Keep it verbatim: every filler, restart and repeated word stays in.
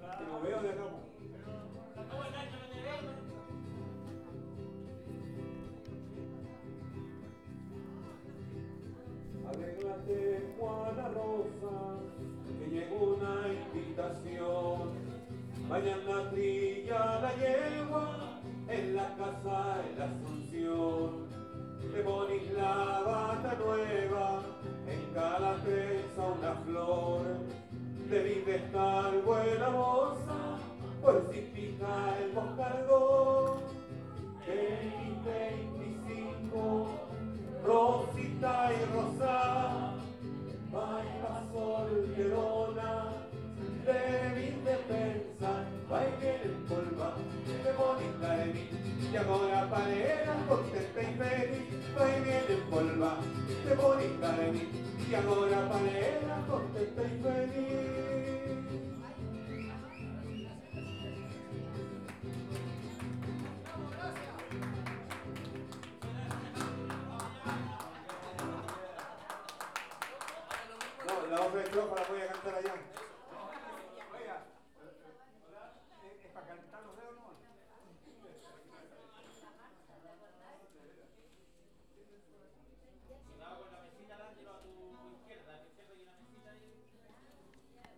Que lo veo de acá. Arréglate, Juana Rosa, que llegó una invitación. Mañana trilla la yegua en la casa de la Asunción. Te ponís la bata nueva, en cada trenza una flor. Debís de estar buena moza, por si pica el moscardón. veinte, veinticinco, Rosita y Rosa, baila solterona, debís de pensar, baile en polva, de bonita de mí, y ahora palera, contenta y feliz, baile en polva, de bonita de mí, y ahora palera, contenta y feliz. No, la otra estrofa la voy a cantar allá.